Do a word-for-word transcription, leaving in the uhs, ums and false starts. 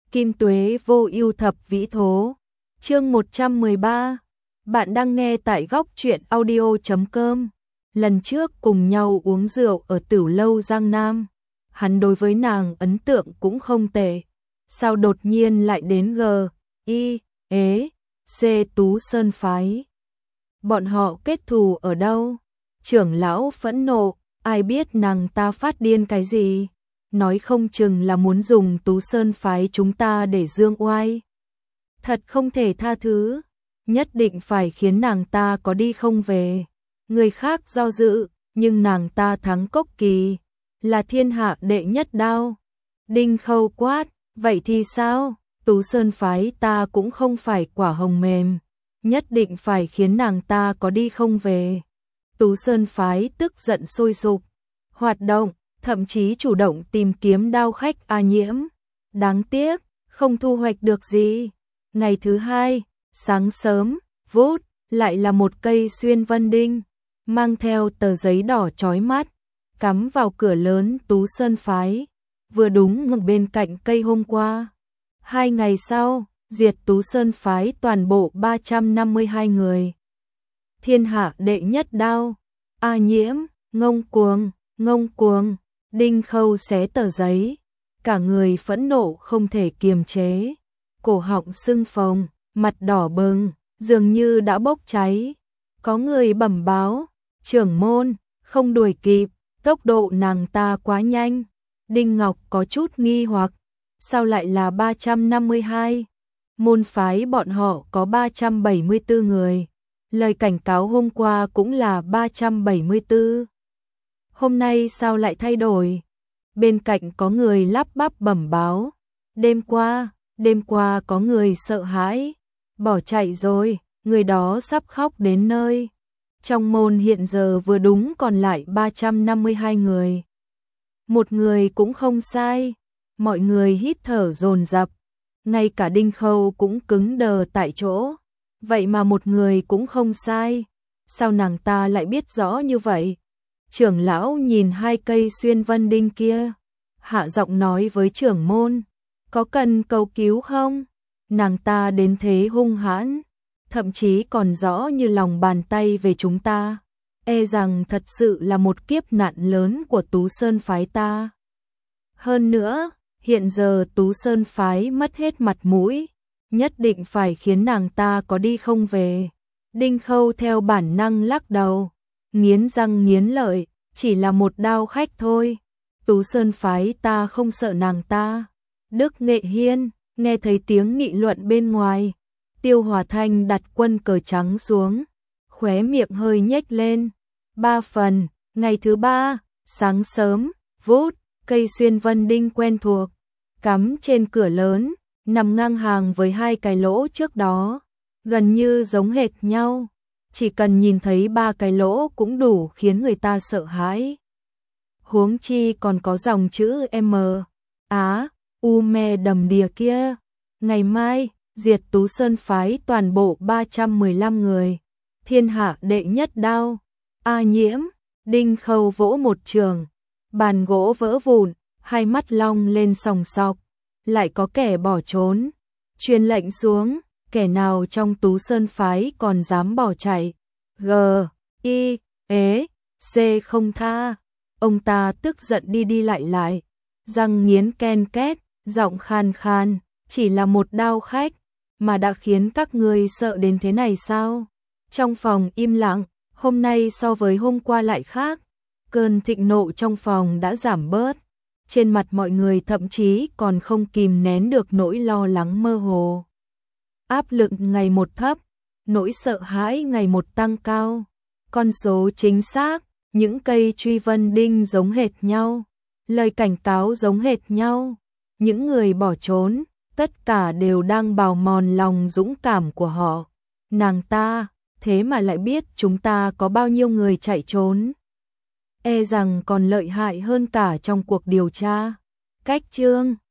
Kim tuế vô ưu thập vĩ thố. Chương một trăm mười ba. Bạn đang nghe tại góc truyện audio chấm com. Lần trước cùng nhau uống rượu ở Tửu lâu Giang Nam, hắn đối với nàng ấn tượng cũng không tệ. Sao đột nhiên lại đến G, I, ế, C Tú Sơn phái? Bọn họ kết thù ở đâu? Trưởng lão phẫn nộ, ai biết nàng ta phát điên cái gì? Nói không chừng là muốn dùng Tú Sơn phái chúng ta để dương oai. Thật không thể tha thứ, nhất định phải khiến nàng ta có đi không về. Người khác do dự, nhưng nàng ta thắng Cốc Kỳ, là thiên hạ đệ nhất đao. Đinh Khâu quát, vậy thì sao? Tú Sơn phái ta cũng không phải quả hồng mềm, nhất định phải khiến nàng ta có đi không về. Tú Sơn phái tức giận sôi sục, hoạt động, thậm chí chủ động tìm kiếm đao khách A Nhiễm. Đáng tiếc, không thu hoạch được gì. Ngày thứ hai, sáng sớm, vút, lại là một cây xuyên vân đinh, mang theo tờ giấy đỏ chói mắt, cắm vào cửa lớn Tú Sơn phái, vừa đúng ngừng bên cạnh cây hôm qua. Hai ngày sau, diệt Tú Sơn phái toàn bộ ba trăm năm mươi hai người. Thiên hạ đệ nhất đao, A Nhiễm, ngông cuồng, ngông cuồng. Đinh Khâu xé tờ giấy, cả người phẫn nộ không thể kiềm chế, cổ họng sưng phồng, mặt đỏ bừng, dường như đã bốc cháy. Có người bẩm báo, trưởng môn, không đuổi kịp, tốc độ nàng ta quá nhanh. Đinh Ngọc có chút nghi hoặc, sao lại là ba trăm năm mươi hai? Môn phái bọn họ có ba trăm bảy mươi tư người, lời cảnh cáo hôm qua cũng là ba trăm bảy mươi tư. Hôm nay sao lại thay đổi? Bên cạnh có người lắp bắp bẩm báo, đêm qua, đêm qua có người sợ hãi, bỏ chạy rồi, người đó sắp khóc đến nơi. Trong môn hiện giờ vừa đúng còn lại ba trăm năm mươi hai người. Một người cũng không sai, mọi người hít thở dồn dập, ngay cả Đinh Khâu cũng cứng đờ tại chỗ. Vậy mà một người cũng không sai, sao nàng ta lại biết rõ như vậy? Trưởng lão nhìn hai cây xuyên vân đinh kia, hạ giọng nói với trưởng môn, có cần cầu cứu không? Nàng ta đến thế hung hãn, thậm chí còn rõ như lòng bàn tay về chúng ta, e rằng thật sự là một kiếp nạn lớn của Tú Sơn phái ta. Hơn nữa, hiện giờ Tú Sơn phái mất hết mặt mũi, nhất định phải khiến nàng ta có đi không về. Đinh Khâu theo bản năng lắc đầu, nghiến răng nghiến lợi, chỉ là một đao khách thôi. Tú Sơn phái ta không sợ nàng ta. Đức Nghệ Hiên, nghe thấy tiếng nghị luận bên ngoài, Tiêu Hòa Thanh đặt quân cờ trắng xuống, khóe miệng hơi nhếch lên. Ba phần, ngày thứ ba, sáng sớm, vút, cây xuyên vân đinh quen thuộc, cắm trên cửa lớn, nằm ngang hàng với hai cái lỗ trước đó, gần như giống hệt nhau. Chỉ cần nhìn thấy ba cái lỗ cũng đủ khiến người ta sợ hãi. Huống chi còn có dòng chữ M, Á, U me đầm đìa kia. Ngày mai, diệt Tú Sơn phái toàn bộ ba trăm mười lăm người. Thiên hạ đệ nhất đao, A Nhiễm. Đinh Khâu vỗ một trường, bàn gỗ vỡ vụn, hai mắt long lên sòng sọc. Lại có kẻ bỏ trốn. Truyền lệnh xuống, kẻ nào trong Tú Sơn phái còn dám bỏ chạy, G, I, ế, C không tha. Ông ta tức giận đi đi lại lại, răng nghiến ken két, giọng khan khan, chỉ là một đao khách mà đã khiến các ngươi sợ đến thế này sao? Trong phòng im lặng, hôm nay so với hôm qua lại khác, cơn thịnh nộ trong phòng đã giảm bớt, trên mặt mọi người thậm chí còn không kìm nén được nỗi lo lắng mơ hồ. Áp lực ngày một thấp, nỗi sợ hãi ngày một tăng cao. Con số chính xác, những cây truy vân đinh giống hệt nhau, lời cảnh cáo giống hệt nhau. Những người bỏ trốn, tất cả đều đang bào mòn lòng dũng cảm của họ. Nàng ta, thế mà lại biết chúng ta có bao nhiêu người chạy trốn. E rằng còn lợi hại hơn cả trong cuộc điều tra. Cách chương